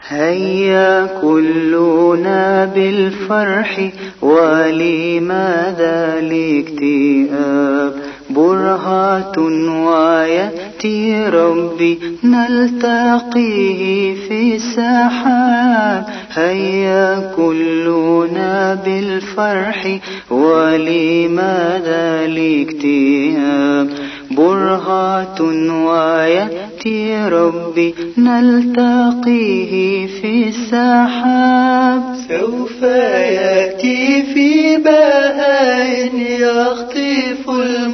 هيا كلنا بالفرح، ولماذا الاكتئاب؟ برهة ويأتي ربي نلتقيه في السحاب. هيا كلنا بالفرح، ولماذا الاكتئاب؟ برهة ويأتي ربي نلتقيه في السحاب. سوف يأتي في بهاء يخطف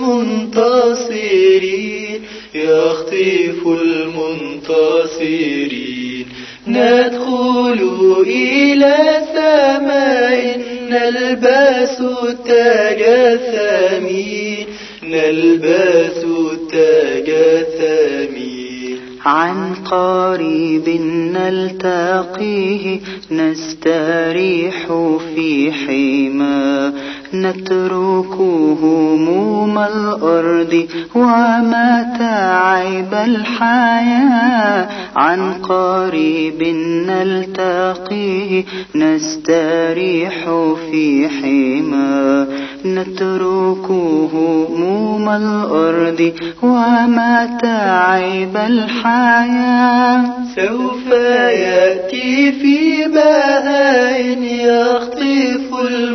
المنتصرين، يخطف المنتصرين. ندخل إلى سماء نلبس التاج الثمين، نلبس التاج الثمين. عن قريب نلتقيه نستريح في حماه، نترك هموم الأرض ومتاعب الحياة. عن قريب نلتقيه نستريح في حماه، نترك هموم الأرض ومتاعب الحياة. سوف يأتي في بهاء يخطف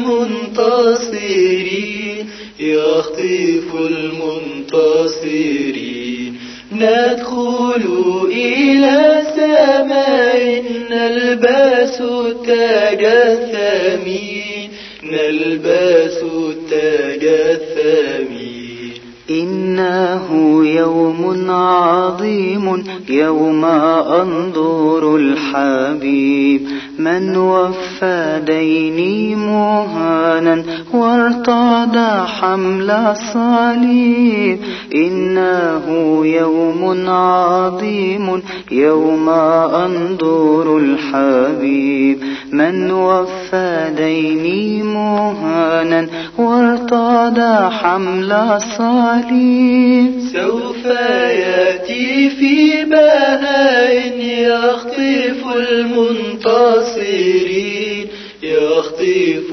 المنتصرين، يخطف المنتصرين. ندخل إلى سماء نلبس التاج الثمين، نلبس التاج الثمين. إنه يوم عظيم يوم أنظر الحبيب، من وفى ديني مهانا وارتضى حمل الصليب. إنه يوم عظيم يوم أنظر الحبيب، من وفى ديني مهانا وارتضى حمل الصليب. سوف يأتي في بهاء يخطف المنتصرين، يخطف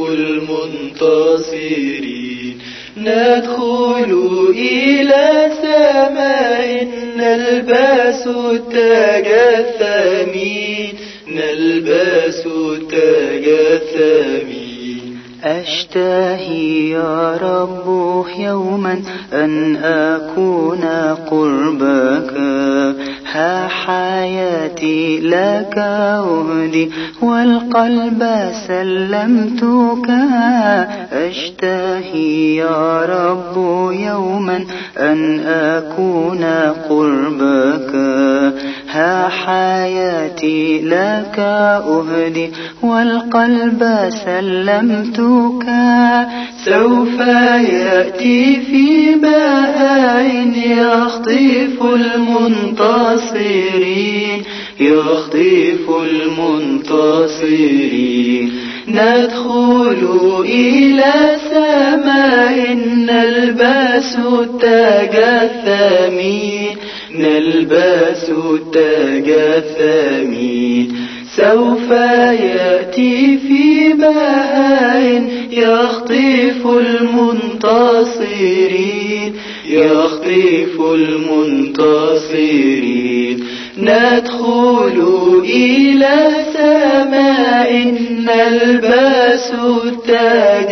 المنتصرين. ندخل إلى سماء نلبس التاج الثمين، نلبس التاج الثمين. أشتهي يا رب يوما أن أكون قربك، ها حياتي لك أهدي والقلب سلمتك. أشتهي يا رب يوما أن أكون قربك، ها حياتي لك أهدي والقلب سلمتك. سوف يأتي في بهاء يخطف المنتصرين، يخطف المنتصرين. ندخل إلى سماء نلبس التاج الثمين، نلبس التاج الثمين. سوف يأتي في بهاء يخطف المنتصرين، يخطف المنتصرين. ندخل إلى سماء نلبس التاج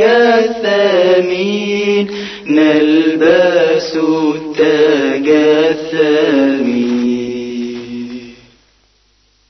الثمين، نلبس التاج الثمين.